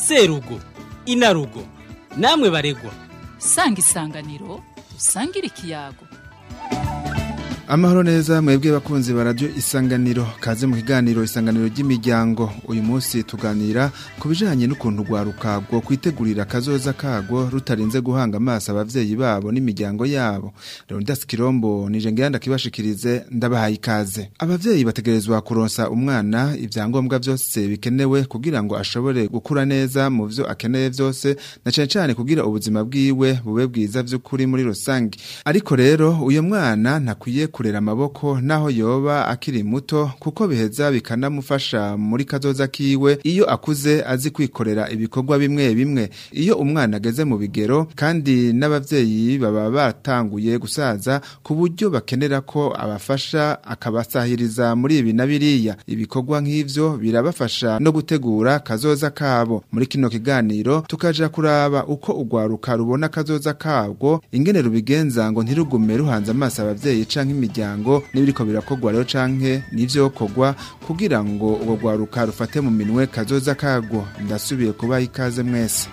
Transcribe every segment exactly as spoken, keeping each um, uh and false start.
serugo inarugo namwe baregwa sanga isanganiro usangire ikiyago. Amahoro neza mwebwe bakunzi ba radio Isanganiro, kaze mu kiganiro Isanganiro ry'imiryango. Uyu munsi tuganira kubijanye n'ukuntu gwaruka gwo kwitegurira kazoza kagwo rutarinze guhanga amaso abavyeyi babo n'imiryango yabo. Leonidas Kirombo nije ngenda kibashikirize ndabahaye ikaze. Abavyeyi bategerezwa kuronsa umwana ivyangombwa vyose bikenewe kugira ngo ashobore gukura neza mu vyo akeneye vyose, na cyane cyane kugira ubuzima bwiwe bube bwiza vy'ukuri muri rusangi. Ariko rero uyo mwana ntakwiye kurera amaboko naho yoba akiri muto, kuko biheza bikanamufasha muri kazoza kiwe iyo akuze azi kwikorera ibikorwa bimwe bimwe. Iyo umwana ageze mu bigero kandi n'abavyeyi baba batanguye gusaza ku buryo bakenera ko abafasha akabasahiriza muri ibi na biriya, ibikorwa nk'ivyo birabafasha no gutegura kazoza kabo. Muri kino kiganiro tukaja kuraba uko ugwaruka rubona kazoza kabwo, ingene rubigenza ngo ntirugume ruhanze amaso abavyeyi canke imiryango n'ibiriko birakogwa rero canke nivyo kogwa, kugira ngo ubwo gwaruka rufate mu minwe kazoza kagwo. Ndasubiye kubaha ikaze mwese.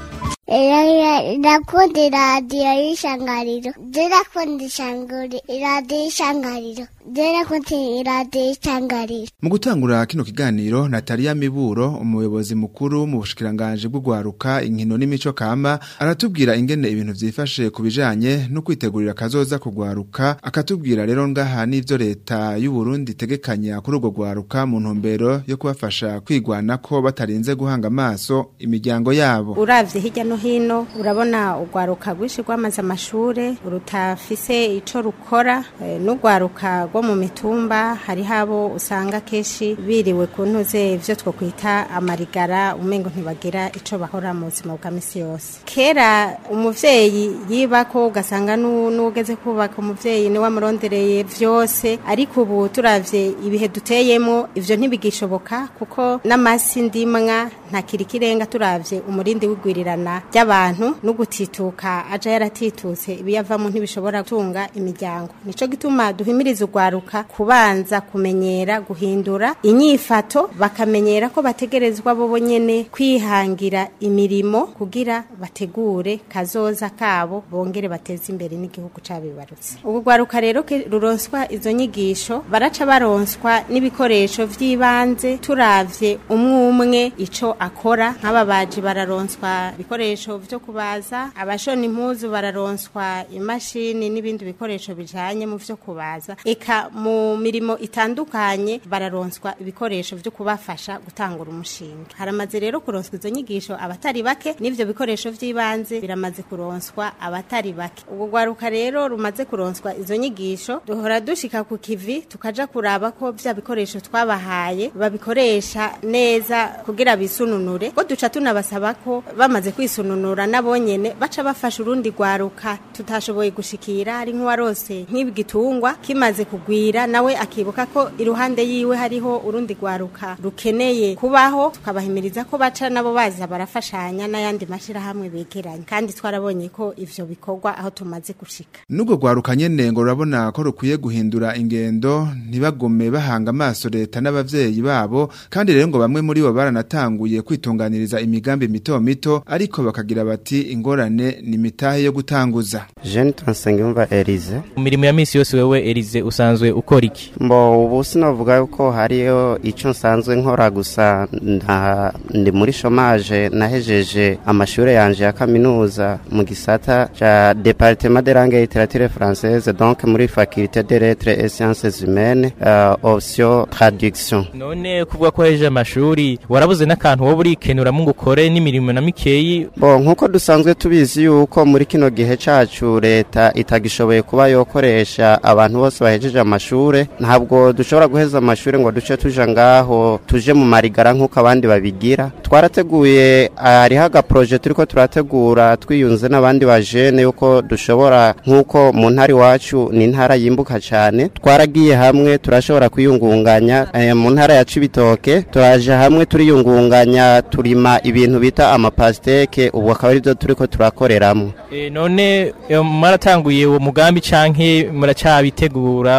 Ndakunda radio Isanganiro. Ndakunda Isanganiro. Radio Isanganiro. Ndakunda radio Isanganiro. Mu gutangura kino kiganiro, Natalia Miburo, umuyobozi mukuru mu bushikiranganje bw'ugwaruka, inkino n'imico kama, aratubwira ingene ibintu vyifashe kubijanye no kwitegurira kazoza kugwaruka. Akatubwira rero ngaha n'ivyo leta y'u Burundi itegekanya kuri ubwo gwaruka mu ntumbero yo kubafasha kwigwana ko batarinze guhanga amaso imiryango yabo. Uravye hirya no hino urabona ugwaruka gwishi gwamaze amashure rutafise ico rukora, e, n'ugwaruka rwo mu mitumba hari habo usanga keshi biriwe kuntuze ivyo two kwita amarigara, umengo ntibagira ico bahora mu buzima bwa misi yose. Kera umuvyeyi yibako ugasanga n'ugeze kubaka umuvyeyi ni wamurondereye vyose, ariko ubu turavye ibihe duteyemo ivyo ntibigishoboka, kuko n'amasi ndimwa nta kirikirenga. Turavye umurindi w'igwirirana ry'abantu no gutituka aja yaratitutse, ibiyavamo ntibishobora gutunga imiryango. Nico gituma duhimiriza ugwaruka kubanza kumenyera guhindura inyifato, bakamenyera ko bategerezwa bobo nyene kwihangira imirimo kugira bategure kazoza kabo, bongere bateze imbere n'igihugu cabibarutse. Ubwo gwaruka rero ruronswa izo nyigisho, baraca baronswa n'ibikoresho vy'ibanze. Turavye umwe umwe ico akora, nk'ababaji bararonswa ibikoresho vyo kubaza, abashona impuzu bararonswa imashini n'ibindi bikoresho bijanye mu vyo kubaza, eka mu mirimo itandukanye bararonswa ibikoresho vyo kubafasha gutangura umushinga. Haramaze rero kuronswa izo nyigisho abatari bake, n'ivyo bikoresho vy'ibanze biramaze kuronswa abatari bake. Ubwo gwaruka rero rumaze kuronswa izo nyigisho, duhora dushika ku kivi tukaja kuraba ko vya bikoresho twabahaye babikoresha neza kugira bisununure, ko duca tunabasaba ko bamaze kwisununura nabonyene baca bafasha urundi gwaruka tutashoboye gushikira, ari nk'uwarose nk'ibigitungwa kimaze kugwira, nawe akibuka ko iruhande yiwe hariho urundi gwaruka rukeneye kubaho, tukabahimiriza ko baca nabo baza barafashanya n'ayandi mashira hamwe begeranye. Kandi twarabonye ko ivyo bikorwa aho tumaze gushika. Nubwo gwaruka nyene ngo urabona ko rukwiye guhindura ingendo, ntibagome bahanga amaso leta n'abavyeyi babo, kandi rero ngo bamwe muri bo baranatanguye kwitunganiriza imigambi mito mito, ariko bakagira bati ingorane ni mitahe yo gutanguza. Jeune Nsengiyumva Elise. Imirimo ya misi yose wewe Elise usanzwe ukora iki? Mbo ubu sinovuga yuko hariyo ico nsanzwe nkora, gusa ndi muri chômage. Nahejeje amashure yanje ya kaminuza mu gisata ca département de langue et littérature française, donc muri faculté de lettres et sciences humaines, uh, option traduction. None kuvuga ko heje amashuri warabuze n'akantu wo buri kenura mu gukore n'imirimo na mikeyi? Bo nkuko dusanzwe tubizi yuko muri kino gihe cacu leta itagishoboye kuba yokoresha abantu bose bahejeje amashure, ntabwo dushobora guheza amashure ngo duce tuja ngaho tuje mu marigara nkuko abandi babigira. Twarateguye hariho aga projet turiko turategura twiyunze n'abandi bajene yuko dushobora, nkuko mu ntari wacu ni ntara yimbuka cyane, twaragiye hamwe turashobora kwiyungunganya. E, mu ntara ya Cibitoke turaje hamwe turiyungunganya, turima ibintu bita amapasteke, ubu akaba ari byo turiko turakoreramo. E, none maratanguye uwo mugambi canke muracabitegura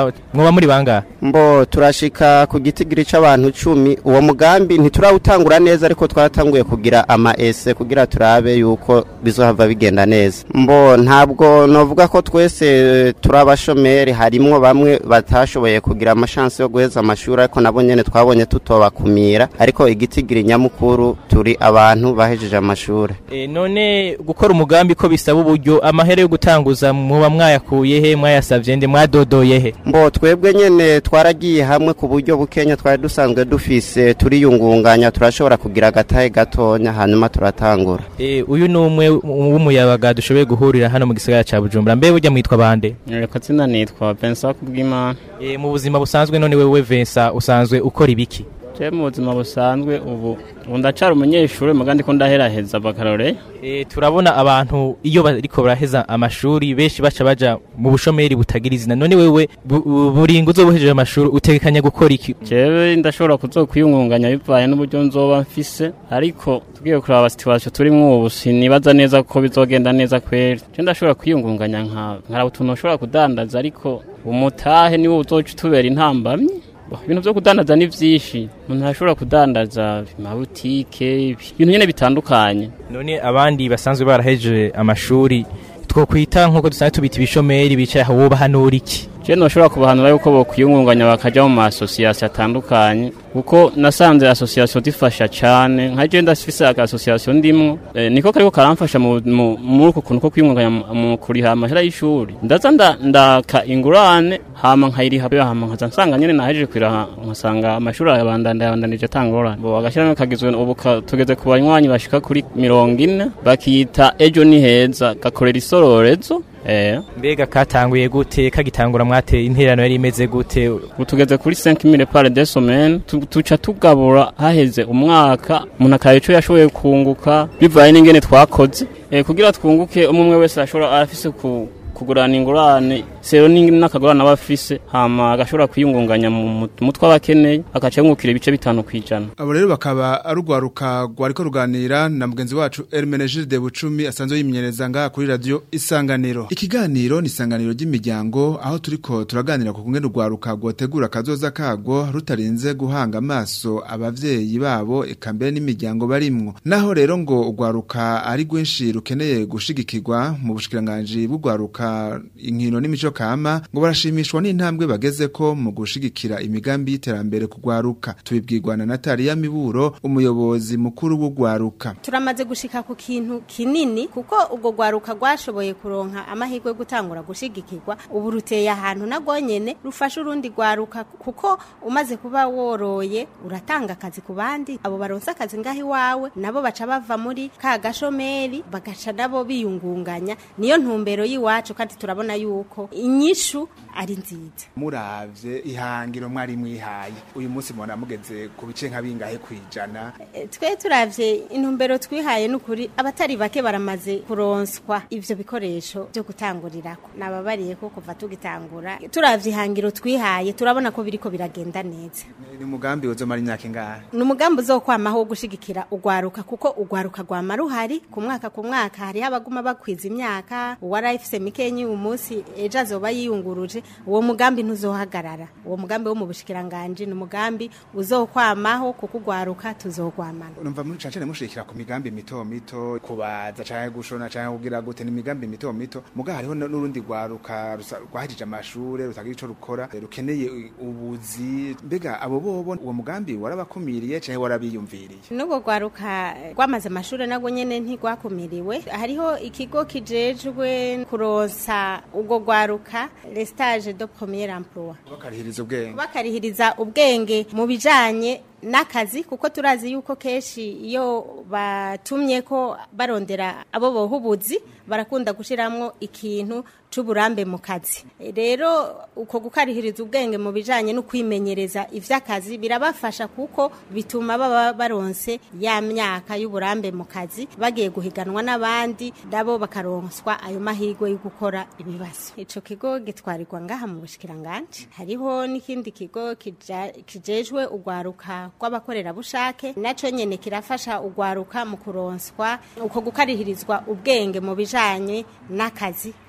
mwaka mwoba muri bangahe? Mbo turashika ku gitigiri c'abantu cumi. Uwo mugambi ntiturawutangura neza ariko twaratanguye kugira ama ese kugira turabe yuko bizohava bigenda neza. Mbo ntabwo novuga ko twese turabashomeri, harimwo bamwe batashoboye kugira amashance yo guheza amashuri ariko nabo nyene twabonye tutobakumira, ariko igitigiri nyamukuru turi abantu bahejeje amashuri. E, none gukora umugambi ko bisaba uburyo, amahere yo gutanguza muba mwayakuye he, mwayasavye nde, mwadodoye he? Mbo twebwe nyene twaragiye hamwe ku buryo bukenya twari dusanzwe dufise, turiyungunganya turashobora kugira agatahe gatonya hanyuma turatangura. E, uyu numwe w'umuyabaga dushoboye guhurira hano mu gisagara ca Bujumbura. Mbe burya mwitwa bande? Reka tsina nitwa Vincent Kubwimana. E, mu buzima busanzwe none wewe Vincent usanzwe ukora ibiki? Je mu buzima busanzwe ubu ndacara umunyeshuri mugandi ko ndaheraheza bakarore. E, turabona abantu iyo bariko baraheza amashuri benshi baca baja mu bushomeri butagira izina. None wewe buringo uzobuhejeje amashuri utegekanya gukora iki? Jewe ndashobora kuzokwiyungunganya bivaye n'uburyo nzoba mfise, ariko tugiye kuraba situation turimwo ubu sinibaza neza ko bizogenda neza kweri. Je ndashobora kwiyungunganya nka nkara utuntu ushobora kudandaza, ariko umutahe niwo uzoca tubera intambamye. Ibintu byo kudandaza ni vyinshi, umuntu ashobora kudandaza amabutike, ibintu nyene bitandukanye. None abandi basanzwe barahejeje amashuri two kwita nkuko dusanzwe tubita ibishomeri bicaye aho woba hanura iki? Je noshobora kubahanura yuko bo kwiyungunganya bakaja mu association atandukanye, kuko nasanze association difasha cyane. Nka je ndafise aga association ndimwo, e, niko kariko karamfasha mu muri uko kuntu ko kwiyungunganya mu kuriha amahera y'ishuri. Ndaza nda ndaka ingurane hama nkayiriha hama nkaza nsanga nyene nahejeje kwiraha, nkasanga amashuri ayabandanda yabandanije tangora. Bo bagashira kagizwe ubu tugeze ku banywanyi bashika kuri mirongo ine, bakita ejo ni heza gakorera isororezo. Eh, mbega katanguye gute, kagitangura mwate interano yari imeze gute? Utugeze kuri cinq mille par des semaines, tuca tugabura haheze umwaka, umuntu akayico yashoboye kunguka bivaye n'ingene twakoze. Eh, kugira twunguke umwe wese ashobora arafise ku kugurana ingurane sero n'akagurana abafise, hama agashobora kwiyungunganya mu mutwe abakeneye akaca yungukira ibice bitanu kwijana. Abo rero bakaba arugwaruka rwariko ruganira na mugenzi wacu Hermenegilde Bucumi asanzwe yimenyereza ngaha kuri radio Isanganiro. Ikiganiro ni Isanganiro ry'imiryango, aho turiko turaganira ku kungene urwaruka rwotegura kazoza kagwo rutarinze guhanga amaso abavyeyi babo eka mbere n'imiryango barimwo. Naho rero ngo urwaruka ari rwinshi rukeneye gushigikirwa mu bushikiranganje bw'urwaruka inkino n'imico kama, ngo barashimishwa n'intambwe bageze ko mu gushigikira imigambi y'iterambere kugwaruka. Tubibwirwa na Natalia Miburo, umuyobozi mukuru w'ugwaruka. Turamaze gushika ku kintu kinini, kuko ubwo gwaruka gwashoboye kuronka amahirwe gutangura gushigikirwa, ubu ruteye ahantu nagonyene rufasha urundi gwaruka, kuko umaze kuba woroye uratanga akazi ku bandi, abo baronsa akazi ngahi wawe nabo baca bava muri ka gashomeri bagaca nabo biyungunganya. Niyo ntumbero yiwacu, kandi turabona yuko inyishu ari nziza. Muravye ihangiro mwari mwihaye uyu munsi mubona mugeze ku bice nka bingahe kwijana? E, twe turavye intumbero twihaye n'ukuri abatari bake baramaze kuronswa ivyo bikoresho byo gutangurirako. Nababariye ko kuva tugitangura turavye ihangiro twihaye turabona ko biriko biragenda neza. Ni umugambi uzomara imyaka ingahe? Ni umugambi uzokwamaho gushigikira ugwaruka, kuko ugwaruka gwama ruhari ku mwaka ku mwaka, hari abaguma bakwiza imyaka, uwarayifise mikenyi umunsi ejo azoba yiyunguruje. Uwo mugambi ntuzohagarara, uwo mugambi wo mu bushikiranganje ni umugambi uzokwamaho, kuko ugwaruka tuzogwamana. Numva muri cancane mushikira ku migambi mito mito, kubaza canke gushona canke kugira gute, ni migambi mito mito. Muga hariho n'urundi gwaruka rwahajije amashure rutagira ico rukora, rukeneye ubuzi. Mbega abo bobo uwo mugambi warabakumiriye canke warabiyumviriye? Nugo gwaruka gwamaze amashure nago nyene ntigwakumiriwe. Hariho ikigo kijejwe kuronsa ugo gwaruka les stages de premier emploi, bakarihiriza ubwenge bakarihiriza ubwenge mu bijanye nakazi, kuko turazi yuko keshi iyo batumye ko barondera abo bohubuzi barakunda gushiramwo ikintu c'uburambe mu kazi. Rero uko gukarihiriza ubwenge mu bijanye no kwimenyereza ivy'akazi birabafasha, kuko bituma baba baronse ya myaka y'uburambe mu kazi, bagiye guhiganwa n'abandi nabo bakaronswa ayo mahirwe yo gukora ibibazo. Ico kigo gitwarirwa ngaha mu bushikiranganje. Hariho n'ikindi kigo kijejwe ugwaruka kw'abakorera bushake, naco nyene kirafasha ugwaruka mu kuronswa uko gukarihirizwa ubwenge mu bijanye n'akazi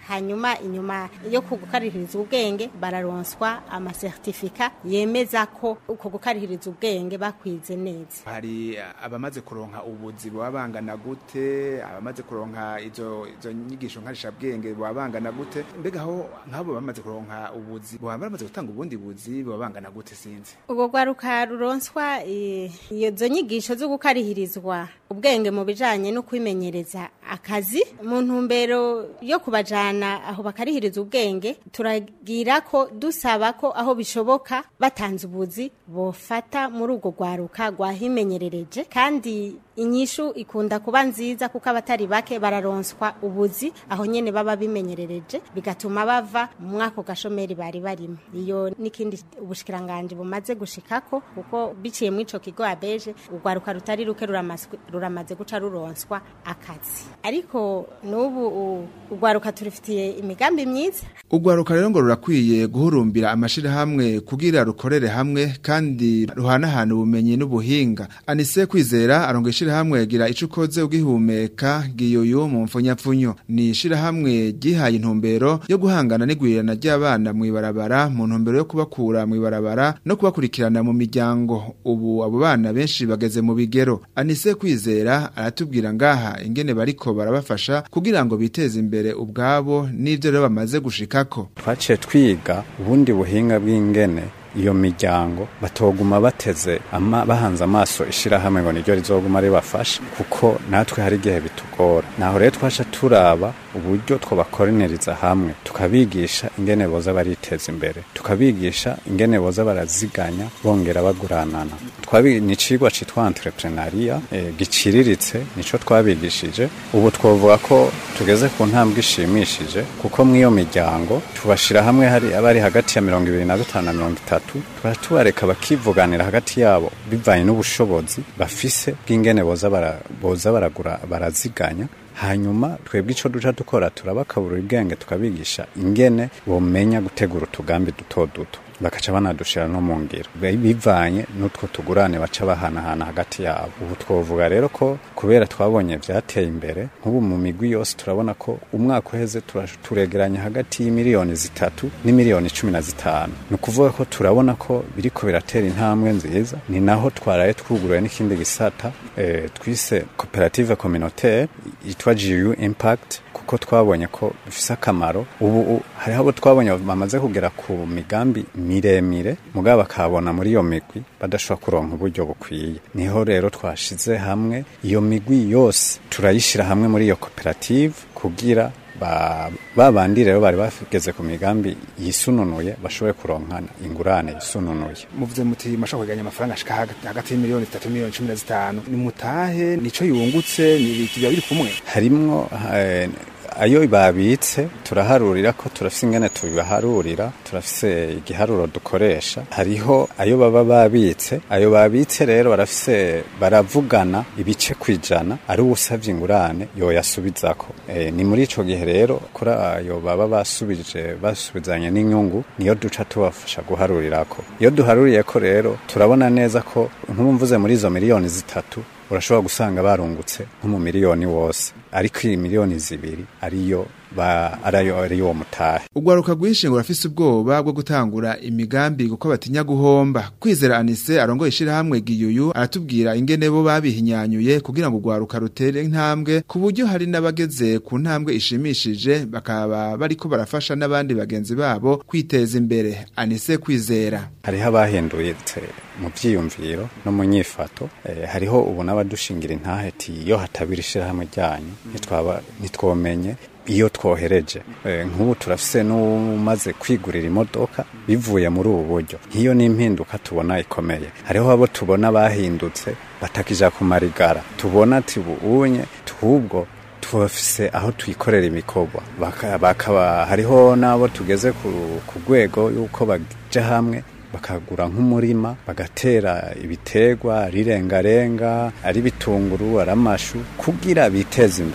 hanyuma inyuma yo kugukarihiriza ubwenge bararonswa amasertifika yemeza ko uko gukarihiriza ubwenge bakwize neza. Hari abamaze kuronka ubuzi bwabangana gute, abamaze kuronka izo izo nyigisho nkarisha bwenge bwabangana gute, mbega aho nkabo bamaze kuronka ubuzi bwabamaze gutanga ubundi buzi bwabangana gute sinzi. Ubwo gwaruka ruronswa iyo zo nyigisho zo gukarihirizwa ubwenge mu bijanye no kwimenyereza akazi mu ntumbero yo kubajana aho bakarihiriza ubwenge, turagira ko dusaba ko aho bishoboka batanze ubuzi bofata muri ubwo gwaruka gwahimenyerereje, kandi inyishu ikunda kuba nziza kuko abatari bake bararonswa ubuzi aho nyene baba bimenyerereje, bigatuma bava mu mwaka gashomeri bari barimo. Iyo nikindi ubushikiranganje bumaze gushikako kuko biciye mu ico kigo abeje ugwaruka rutari ruke ruramaze guca ruronswa akazi. Ariko nubu ugwaruka turifitiye imigambi myiza. Ugwaruka rero ngo rurakwiye guhurumbira amashira hamwe kugira rukorere hamwe kandi ruhanahana ubumenyi n'ubuhinga. Anise Kwizera arongo ishira hamwe gira icukoze ugihumeka giyoyo mu mfunyapfunyo, ni ishira hamwe gihaye intumbero yo guhangana n'igwirana ry'abana mu ibarabara mu ntumbero yo kubakura mu ibarabara no kubakurikirana mu miryango. Ubu abo bana benshi bageze mu bigero. Anise Kwizera aratubwira ngaha ingene bariko barabafasha kugira ngo biteze imbere ubwabo n'ivyo rero bamaze gushikako. Twaciye twiga ubundi buhinga bw'ingene iyo miryango batoguma bateze ama bahanze amaso ishira hamwe ngo niryo rizoguma ribafasha, kuko natwe hari gihe bitugora. Naho rero twasha turaba uburyo twobakoraniriza hamwe tukabigisha ingene boza bariteza imbere, tukabigisha ingene boza baraziganya bongera baguranana. Twabi ni cigwa citwa entrepreneuria e, giciriritse nico twabigishije. Ubu twovuga ko tugeze ku ntambwe ishimishije kuko mwiyo miryango tubashira hamwe hari abari hagati ya mirongo ibiri na gatanu na mirongo itatu, tubareka bakivuganira hagati yabo bivanye n'ubushobozi bafise bw'ingene boza bara boza baragura baraziganya. Hanyuma twebwe ico duca dukora turabakaburira ubwenge tukabigisha ingene bomenya gutegura utugambi duto duto, bakaca banadushira no mu ngiro bivanye n'utwo tugurane baca bahanahana hagati yabo. Ubu twovuga rero ko kubera twabonye vyateye imbere, nk'ubu mu migwi yose turabona ko umwaka uheze turegeranya hagati y'imiliyoni zitatu n'imiliyoni cumi na zitanu. Ni ukuvuga ko turabona ko biriko biratera intambwe nziza. Ni naho twaraye twuguruye n'ikindi gisata e, twise cooperative communautaire yitwa G U Impact, kuko twabonye ko bifise akamaro. Ubu hari abo twabonye bamaze kugera ku migambi miremire mugaba bakabona muri iyo migwi badashobora kuronka uburyo bukwiye. Niho rero twashize hamwe iyo migwi yose turayishira hamwe muri iyo cooperative kugira ba babandi rero bari bafigeze ku migambi yisununuye bashobore kuronkana ingurane yisununuye. Muvuze muti mashaka kuganya amafaranga ashika hagati y'imiliyoni zitatu miliyoni cumi na zitanu, ni mutahe nico yungutse ni ibyo biri kumwe. Harimwo eh, ayo babitse turaharurira ko turafise ingene tubibaharurira, turafise igiharuro dukoresha. Hariho ayo baba babitse, ayo babitse rero barafise baravugana ibice kwijana ari usavye ingurane yo yasubizako. E, ni muri ico gihe rero kuri ayo baba basubije basubizanye n'inyungu niyo duca tubafasha guharurirako. Iyo duharuriye ko rero turabona neza ko nk'umvuze muri izo miliyoni zitatu urashobora gusanga barungutse nko mu miliyoni wose, ariko iyi miliyoni zibiri ariyo ba arayo ariyo mutahe. Ugwaruka gwinshi ngo rafise ubwoba bwo gutangura imigambi kuko batinya guhomba. Kwizera Anise arongo ishira hamwe giyuyu aratubwira ingene bo babihinyanyuye kugira ngo ugwaruka rutere intambwe ku buryo hari nabageze ku ntambwe ishimishije bakaba bariko barafasha n'abandi bagenzi babo kwiteza imbere. Anise Kwizera hariho abahinduye mu vyiyumviro no mu nyifato. E, hariho ubu n'abadushingira intaheti iyo hatabira ishira hamwe ryanyu nitwaba nitwomenye iyo twohereje. E, nk'ubu turafise n'umaze kwigurira imodoka bivuye muri ubu buryo. Hiyo ni impinduka tubona ikomeye. Hariho abo tubona bahindutse batakija ku marigara, tubona ati ubunye tuhubwo tufise aho twikorera imikorwa. Bakaba hariho nabo tugeze ku rwego yuko baje hamwe bakagura nk'umurima bagatera ibitegwa rirengarenga ari bitunguru aramashu kugira biteze imbere.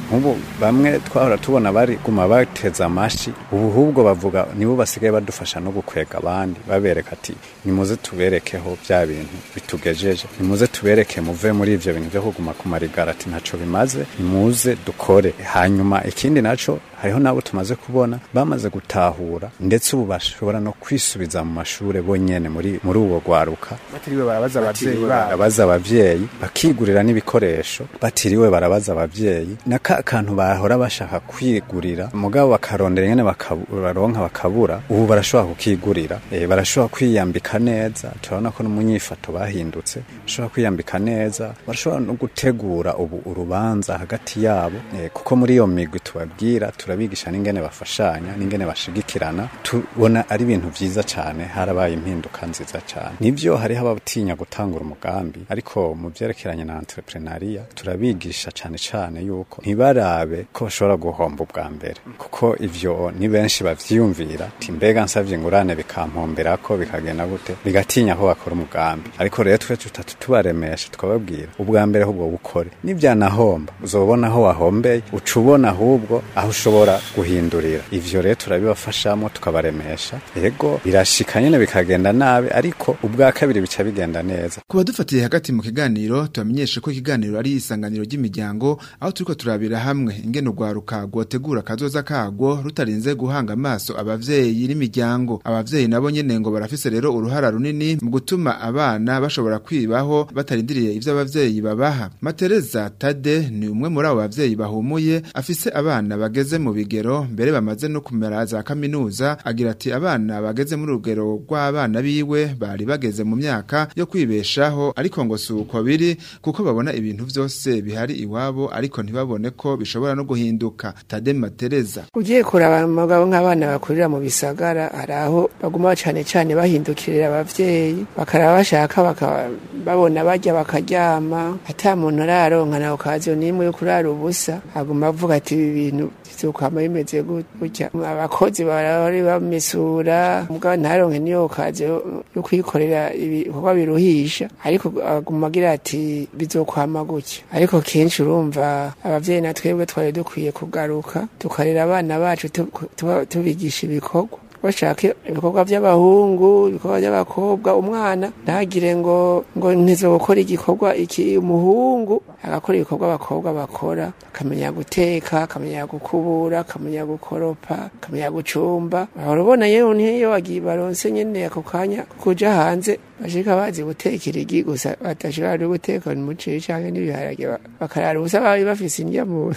nk'ubu bamwe twahora tubona bari guma bateza amashi ubu hubwo bavuga nibo basigaye badufasha no gukwega abandi babereka ati nimuze tuberekeho bya bintu bitugejeje nimuze tubereke muve muri ivyo bintu byo kuguma kumarigara ati ntaco bimaze nimuze dukore hanyuma ikindi naco hariho nabo tumaze kubona bamaze gutahura ndetse ubu bashobora no kwisubiza mu mashure bonyene muri muri uwo gwaruka batiriwe barabaza abavyeyi barabaza abavyeyi bakigurira n'ibikoresho batiriwe barabaza abavyeyi naka kantu bahora bashaka kwigurira mugabo bakarondera nyene bakaronka bakabura ubu barashobora kukigurira e, barashobora kwiyambika neza turabona ko n'umunyifato bahindutse barashobora kwiyambika neza barashobora no gutegura ubu urubanza hagati yabo e, kuko muri iyo migwi tubabwira turabigisha n'ingene bafashanya n'ingene bashigikirana tubona ari ibintu vyiza cane harabaye impinduka nziza cane nivyo hariho abatinya gutangura umugambi ariko mu vyerekeranye na entrepreneuria turabigisha cane cane yuko ntibarabe ko bashobora guhomba ubwa mbere kuko ivyo ni benshi bavyiyumvira ati mbega nsavye ingurane bikampombera ko bikagenda gute bigatinya ko bakora umugambi ariko rero twe tutatu tubaremesha tukababwira ubwa mbere ahubwo bukore nivyanahomba uzobona aho wahombeye ucubona ahubwo aho ushobora guhindurira ivyo rero turabibafashamo tukabaremesha yego birashika nyene bikagenda nabi ariko ubwa kabiri bica bigenda neza kuba dufatiye hagati mu kiganiro tubamenyeshe ko ikiganiro ari isanganiro ry'imiryango aho turiko turabira hamwe ingene urwaruka rwotegura kazoza kagwo rutarinze guhanga amaso abavyeyi n'imiryango abavyeyi nabo nyene ngo barafise rero uruhara runini mu gutuma abana bashobora kwibaho batarindiriye ivyo abavyeyi babaha Matereza Tade ni umwe muri abo bavyeyi bahumuye afise abana bageze mu bigero mbere bamaze no kumera za kaminuza agira ati abana bageze muri rugero rw'abana biwe bari bageze mu myaka yo kwibeshaho ariko ngo suko biri kuko babona ibintu vyose bihari iwabo ariko ntibabone ko bishobora no guhinduka Tade Matereza ugiye kuraba mugabo nk'abana bakurira mu bisagara araho baguma cyane cyane bahindukirira abavyeyi bakaraba bashaka bakababona bajya bakaryama ata muntu araronka na okaziyo nimwe yo kurara ubusa aguma avuga ati ibi bintu bizokama bimeze gutya abakozi barari bamesura mugabo ntaronke niyo okaziyo yo kwikorera ibikorwa biruhisha ariko aguma agira ati bizokwama gutya ariko kenshi urumva abavyeyi na twebwe twari dukwiye kugaruka tukarera abana bacu tubigisha ibikorwa bashaka ibikorwa by'abahungu ibikorwa by'abakobwa umwana ntagire ngo ngo ntizo gukora igikorwa iki umuhungu agakora ibikorwa abakobwa bakora akamenya guteka akamenya gukubura akamenya gukoropa akamenya gucumba urabona yewe niyo wagiye baronse nyene ako kanya kuja hanze bashika bazi gutekera igi gusa batashobora guteka umuceri canke n'ibiharage bakarara ubusa bari bafise indya mu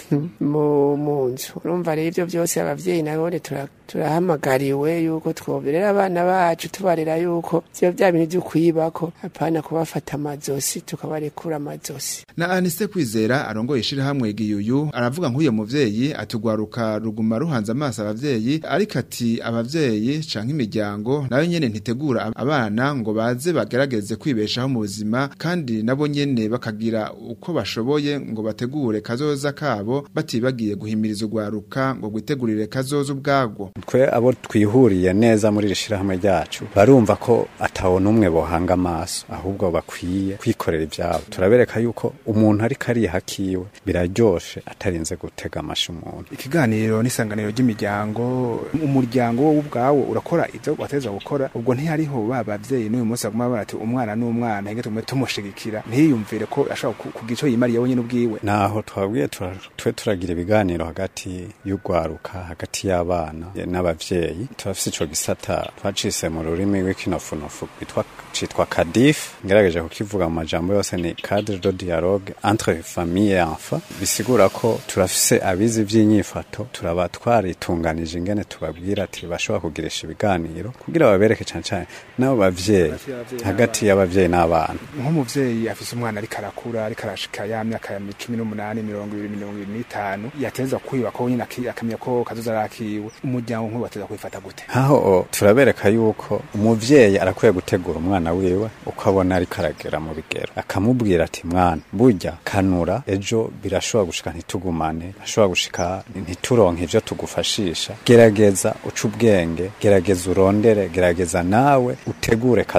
mu nzu urumva rero ivyo byose abavyeyi nabone turahamagariwe yuko twoberera abana bacu tubarera yuko vyo bya bintu byo kwibako apana kubafata amazosi tukabarekura amazosi na Anise Kwizera arongoye ishira hamwe giyuyu aravuga nk'uyo muvyeyi atugwaruka ruguma ruhanze amaso abavyeyi ariko ati abavyeyi canke imiryango nayo nyene ntitegura abana ngo baze bagerageze kwibeshaho mu buzima kandi nabo nyene bakagira uko bashoboye ngo bategure kazoza kabo batibagiye guhimiriza ugwaruka ngo gwitegurire kazoza ubwagwo twe abo twihuriye neza muri rishirahamwe ryacu barumva ko atawona umwe bohanga amaso ahubwo bakwiye kwikorera ivyabo turabereka yuko umuntu ari kari hakiwe biraryoshe atarinze gutega amashi umuntu ikiganiro n'isanganiro ry'imiryango umuryango wo ubwawo urakora ivyo wateza gukora ubwo ntihariho babavyeyi n'uyu munsi aguma barati umwana n'umwana ingete tumwe tumushigikira ntiyumvire ko ashaka kugira ico yimariye wenyine ubwiwe naho twabwiye twe turagira ibiganiro hagati y'ugwaruka hagati y'abana n'abavyeyi turafise ico gisata twacise mu rurimi rw'ikinofunofu bitwa citwa Cadif ngerageje kukivuga mu majambo yose ni cadre de dialogue entre famille et enfant bisigura ko turafise abizi vy'inyifato turaba twaritunganije ingene tubabwira ati bashobora kugirisha ibiganiro kugira babereke cyane cyane nabo bavyeyi hagati y'abavyeyi n'abana nk'umuvyeyi afise umwana ari karakura ari karashika ya myaka ya cumi n'umunani mirongo ibiri mirongo ibiri n'itanu yateza kwiba ko nyina akamenya ko kazoza rakiwe umuryango nk'ubu bateza kwifata gute aho turabereka yuko umuvyeyi arakwiye gutegura umwana wiwe uko abona ari karagera mu bigero akamubwira ati mwana burya kanura ejo birashobora gushika ntitugumane ashobora gushika ntituronke ivyo tugufashisha gerageza uca ubwenge gerageza urondere gerageza nawe utegure kazoza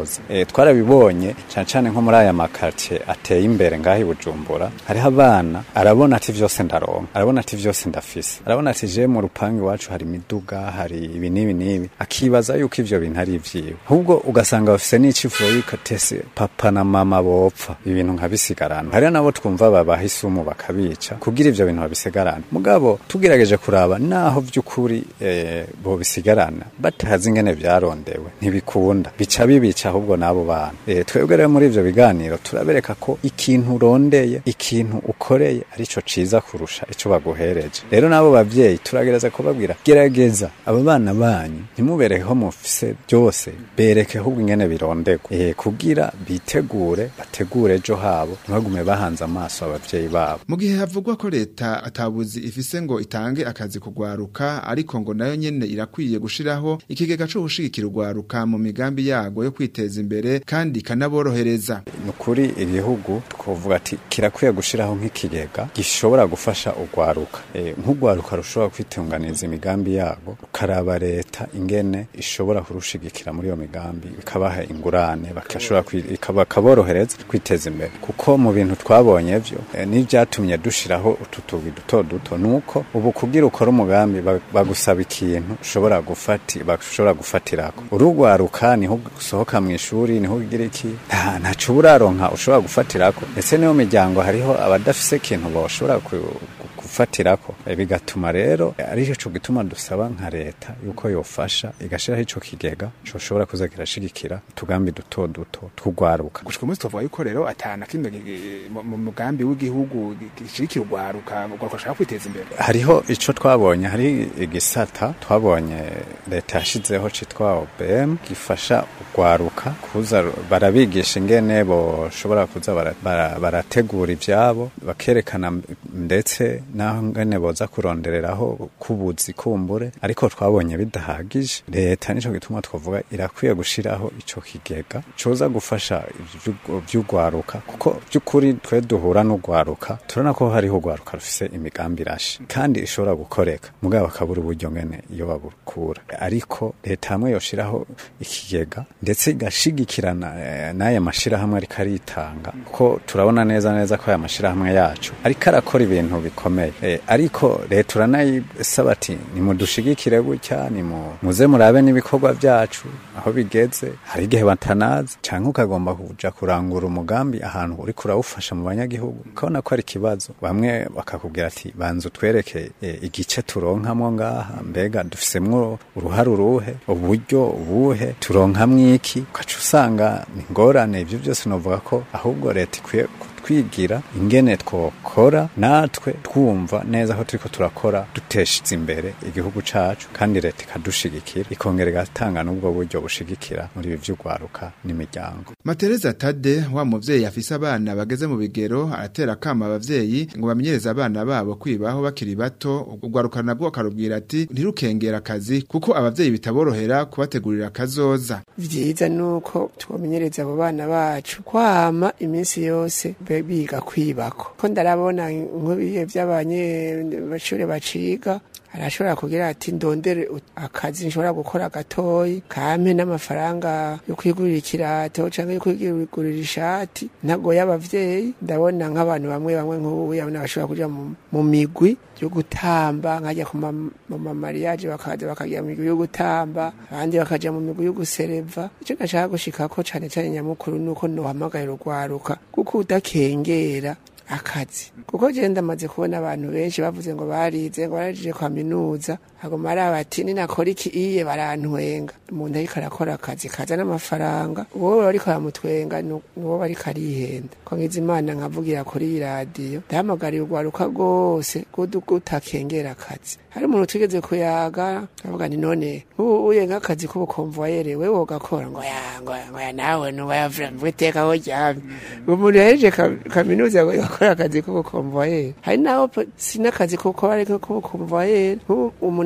akazi e, twarabibonye cyane cyane nko muri aya makartie ateye imbere ngahi Bujumbura hariho abana arabona ati vyose ndaronka arabona ati vyose ndafise arabona ati je mu rupangi wacu hari miduga hari ibi nibi nibi akibaza yuko ivyo bintu ari ivyiwe ahubwo ugasanga bafise n'icifuzo yuko tese papa na mama bopfa ibintu nkabisigarana hariho nabo twumva babahisumu bakabica kugira ivyo bintu babisigarana mugabo tugerageje kuraba naho vy'ukuri eh, bo bisigarana batazi ingene vyarondewe ntibikunda bica bibica ahubwo nabo bana e, twebwe rero muri ivyo biganiro turabereka ko ikintu urondeye ikintu ukoreye arico ciza kurusha ico baguhereje rero nabo bavyeyi turagereza kubabwira gerageza abo bana banyu ntimuberekeho mufise byose bereke ahubwo ingene birondegwa e, kugira bitegure bategure ejo habo ntibagume bahanze amaso abavyeyi babo mu gihe havugwa ko leta atabuzi ifise ngo itange akazi kugwaruka ariko ngo nayo nyene irakwiye gushiraho ikigega cyo gushigikira ugwaruka mu migambi yago yo kwiteza imbere kandi kanaborohereza nukuri igihugu twovuga ati kirakwiye gushiraho nk'ikigega gishobora gufasha ugwaruka e, nk'ugwaruka rushobora kwitunganiza imigambi yago ukaraba leta ingene ishobora kurushigikira muri iyo migambi bikabaha ingurane bakashobora kaborohereza kwiteza imbere kuko mu bintu twabonye vyo e, n'ivyatumye dushiraho ututugi duto duto nuko ubu kugira ukora umugambi bagusaba ikintu ushobora gufati bashobora gufatirako urugwaruka niho gusohoka mu ishuri niho ugira iki nta ntaco uraronka ushobora gufatirako ese niyo miryango hariho abadafise ikintu boshobora gufatirako e, bigatuma rero ari cyo gituma dusaba nka leta yuko yofasha igashiraho ico kigega cyo shobora kuza kirashigikira tugambi duto duto twugwaruka gushika umunsi tuvuga yuko rero atana kimwe mu mugambi w'igihugu gishikira ugwaruka ugashaka kwiteza imbere hariho ico twabonye hari igisata twabonye leta yashizeho citwa O B M gifasha ugwaruka kuza barabigisha ingene bo shobora kuza barategura bara ivyabo bakerekana ndetse naho ngene boza kurondereraho kubuzi kumbure ariko twabonye bidahagije leta nico gituma twavuga irakwiye gushiraho ico kigega coza gufasha ivy'ugwaruka kuko by'ukuri twe duhura n'ugwaruka turana ko hariho ugwaruka rufise imigambi rashe kandi ishobora gukoreka mugabo bakabura uburyo ngene iyo babukura ariko leta hamwe yoshiraho ikigega ndetse igashigikirana n'aya mashira hamwe ari karitanga kuko turabona neza neza ko aya mashira hamwe yacu ariko arakora ibintu bikomeye e, ariko leta uranayisaba ati nimudushigikire gutya ni muze murabe n'ibikorwa byacu aho bigeze hari igihe batanazi canke ukagomba kuja kurangura umugambi ahantu uri kurawufasha mu banyagihugu ukabona ko ari kibazo bamwe bakakubwira ati banza utwereke e, igice turonkamwo ngaha mbega dufisemwo uruhare uruhe uburyo ubuhe turonkamwo iki ukaca usanga ni ngorane ivyo byose novuga ko ahubwo leta ikwiye twigira ingene twokora natwe twumva neza ko turiko turakora duteshiza imbere igihugu cacu kandi leta ikadushigikira ikongera igatanga n'ubwo buryo bushigikira muri ibi vy'ugwaruka n'imiryango. Matereza Tade wa muvyeyi afise abana bageze mu bigero aratera kama abavyeyi ngo bamenyereze abana babo kwibaho bakiri bato ugwaruka nabwo akarubwira ati ntirukengera akazi kuko abavyeyi bitaborohera kubategurira akazoza. Vyiza nuko twomenyereza abo bana bacu kwama iminsi yose biga kwibako ko ndarabona nk'ubiye by'abanyeshure baciga arashobora kugira ati ndondere akazi nshobora gukora gatoyi kampe n'amafaranga yo kwigurira ikirato canke yo kwigurira ishati ntago y'abavyeyi ndabona nk'abantu bamwe bamwe nk'ubu yabona bashobora kuja mu migwi yo gutamba nkajya ku mama mariage bakaza bakagira mu migwi yo gutamba abandi bakaja mu migwi yo gusereva ico nashaka gushikako cane cane nyamukuru nuko nohamagaye urwaruka kuko udakengera akazi kuko je ndamaze kubona abantu benshi bavuze ngo barize ngo barajije kwaminuza agoma ari abati ni nakora iki iye barantwenga umuntu ariko arakora akazi kaza n'amafaranga wowe ariko aramutwenga nuwo bari karihenda ko ngizimana nkavugira kuri radio ndahamagariye urwaruka rwose kudugutakengera akazi hari umuntu tugeze kuyaga avuga ni none uye nk'akazi k'ubukonvoyere wewe wogakora ngo yango ngo nawe nuba yavura mviteka ho cyane umuntu yaje kaminuza ngo yakora akazi k'ubukonvoyere hari naho sinakazi kuko ariko k'ubukonvoyere umuntu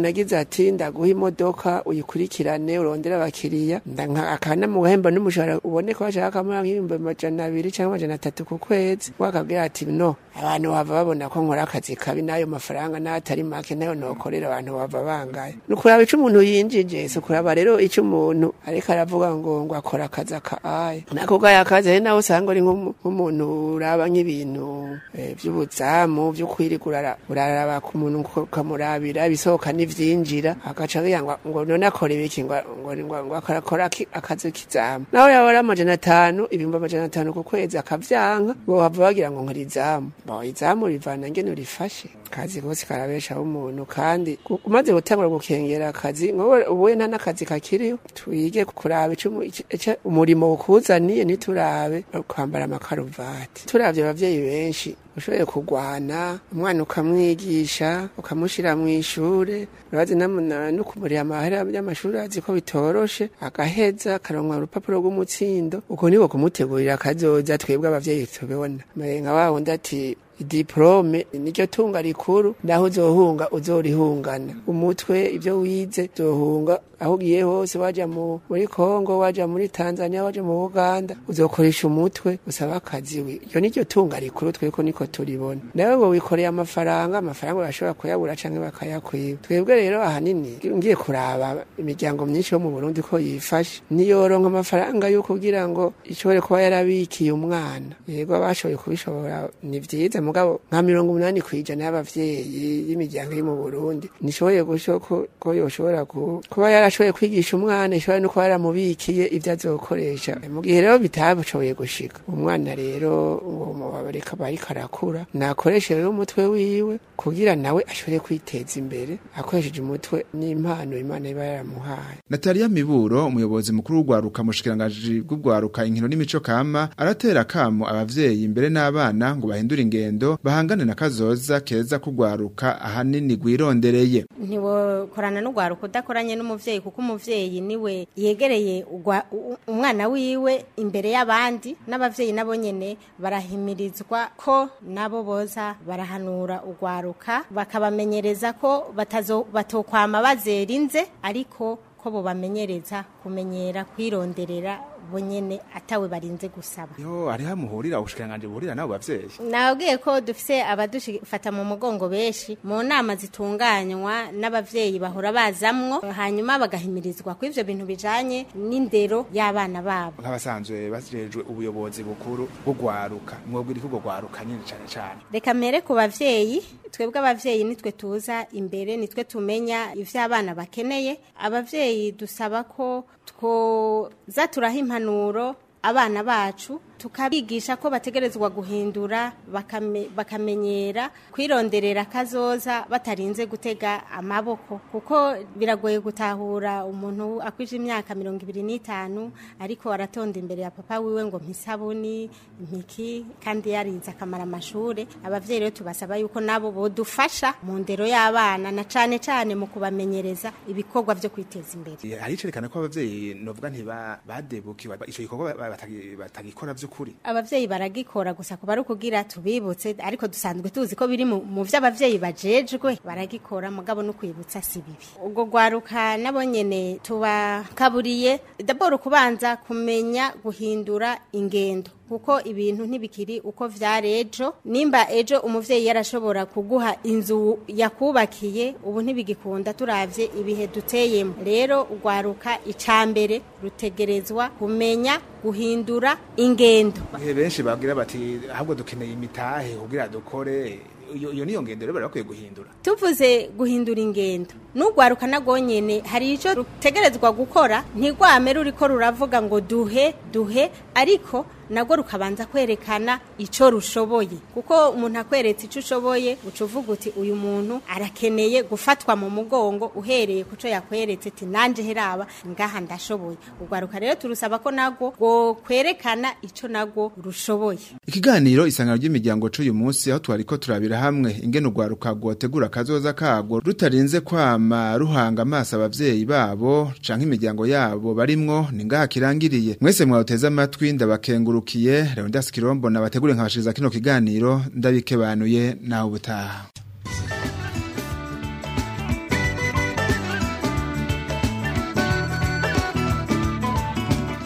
umuntu agize ati ndaguha imodoka uyikurikirane urondera abakiriya akana mu gahemba n'umushahara ubone ko bashaka kamara nk'ibihumbi amajana abiri cyangwa amajana atatu ku kwezi wakabwira ati no abantu bava babona ko nkora akazi kabi n'ayo mafaranga n'atari make nayo nokorera abantu bava bangaye nukuraba ico umuntu yinjije so kuraba rero ico umuntu ariko aravuga ngo ngo akora akazi akaye nako gaya akazi naho usanga ari nk'umuntu uraba nk'ibintu by'ubuzamu byo kwirigura uraraba ku muntu kamurabira bisohoka n'ivyinjira agaca yangwa ngo none akora ibiki ngo ngo ngo akora akazi kizamu naho yabara amajana atanu ibihumbi amajana atanu ku kwezi akavyanka bo bava bagira ngo nkora izamu bo izamu rivana ngene urifashe kazi kose karabesha umuntu kandi umaze gutangura gukengera akazi ngo ubuye nta nakazi kakiriho twige kuraba ico umurimo ukuzaniye niturabe kwambara amakaruvati turavye abavyeyi benshi ushoboye kugwana umwana ukamwigisha ukamushira mu ishure urazi no kumurira amahera y'amashuri azi ko bitoroshe agaheza akaronka urupapuro rw'umutsindo uko nibo kumutegurira akazoza twebwe abavyeyi tubibona nka wawundi ati diplome niryo tunga rikuru ndaho uzohunga uzorihungana umutwe ibyo wize uzohunga aho ugiye hose waja muri Kongo waja muri Tanzania waja mu Uganda uzokoresha umutwe usaba akazi we iyo niryo tunga rikuru tweko niko turibona nawe ngo wikoreye amafaranga amafaranga urashobora kuyabura canke bakayakwiba twebwe rero ahanini ngiye kuraba imiryango myinshi yo mu Burundi ko yifashe niyoronka amafaranga yo kugira ngo ishobore kuba yarabikiye umwana yego abashoboye kubishobora ni vyiza mugabo nka mirongo umunani kwijana y'abavyeyi y'imiryango iri mu Burundi nishoboye gushoko ko yoshobora kuba yarashoboye kwigisha umwana ishobora no kuba yaramubikiye ivyo azokoresha mu gihe rero bitabashoboye gushika umwana rero ngo babareka bari karakura nakoresha rero umutwe wiwe kugira nawe ashobore kwiteza imbere akoresheje umutwe n'impano Imana iba yaramuhaye. Natalia Miburo umuyobozi mukuru w'ugwaruka mushikiranganje bw'ugwaruka inkino n'imico kama aratera kamo abavyeyi imbere n'abana ngo bahindure ingendo bahangane na kazoza keza kugwaruka ahanini gwirondereye. Ntiwo korana n'ugwaruka udakoranye n'umuvyeyi kuko umuvyeyi niwe yegereye umwana wiwe imbere y'abandi n'abavyeyi nabo nyene barahimirizwa ko nabo boza barahanura ugwaruka bakabamenyereza ko batazo batokwama bazerinze ariko ko bo bamenyereza kumenyera kwironderera bonyene atawe barinze gusaba. Yo ari hamuhurira ubushikiranganje buhurira nabo bavyeyi. Nabwiye ko dufise abadushifata mu mugongo beshi mu nama zitunganywa n'abavyeyi bahora bazamwo hanyuma bagahimirizwa ko ivyo bintu bijanye n'indero y'abana babo. Nk'abasanzwe basirejwe ubuyobozi bukuru bugwaruka mwobwiri ko gwaruka nyine cyane cyane. Reka mere ku bavyeyi twebwe abavyeyi nitwe tuza imbere nitwe tumenya ivyo abana bakeneye abavyeyi dusaba ko two za turahimpa impanuro abana bacu tukabigisha ko bategerezwa guhindura bakame, bakamenyera kwironderera kazoza batarinze gutega amaboko kuko biragoye gutahura umuntu akwije imyaka mirongo ibiri n'itanu ariko aratonda imbere ya papa wiwe ngo mpisabuni impiki kandi yarinze akamara amashure abavyeyi rero tubasaba yuko nabo bodufasha mu ndero y'abana na cane cane mu kubamenyereza ibikorwa byo kwiteza imbere. Hari cerekana ko abavyeyi novuga ntiba badebuki ico gikorwa batagikora vyo kuri abavyeyi baragikora gusa ko bari kugira tubibutse ariko dusanzwe tuzi ko biri mu vy'abavyeyi bajejwe baragikora mugabo no kwibutsa si bibi ubwo gwaruka nabo nyene tubakaburiye d'abord kubanza kumenya guhindura ingendo kuko ibintu ntibikiri uko vyarejo nimba ejo umuvyeyi yarashobora kuguha inzu yakubakiye ubu ntibigikunda turavye ibihe duteyemo rero ugwaruka icambere rutegerezwa kumenya guhindura ingendo. Benshi bagira bati ahubwo dukeneye imitahe kugira dukore iyo niyo ngendo rero bakwiye guhindura. Tuvuze guhindura ingendo n'ugwaruka nagonyene hari ico rutegerezwa gukora ntigwame ruriko ruravuga ngo duhe duhe ariko nago rukabanza kwerekana ico rushoboye kuko umuntu akweretse ico ushoboye ucuvuga uti uyu muntu arakeneye gufatwa mu mugongo uhereye kuco yakweretse ati nanje heraba ngaha ndashoboye ugwaruka rero turusaba ko nago go kwerekana ico nago rushoboye. Ikiganiro isangano ry'imiryango c'uyu munsi aho twariko turabira hamwe ingene ugwaruka gwotegura kazoza kago rutarinze kwama ruhanga amaso abavyeyi babo canke imiryango yabo barimwo ningaha kirangiriye mwese mwateza amatwi ndabakengu urukiye Leonidas Kirombo nabategure nkabashiriza kino kiganiro ndabikebanuye naho ubutaha.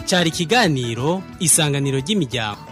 cari ikiganiro isanganiro ry'imiryango.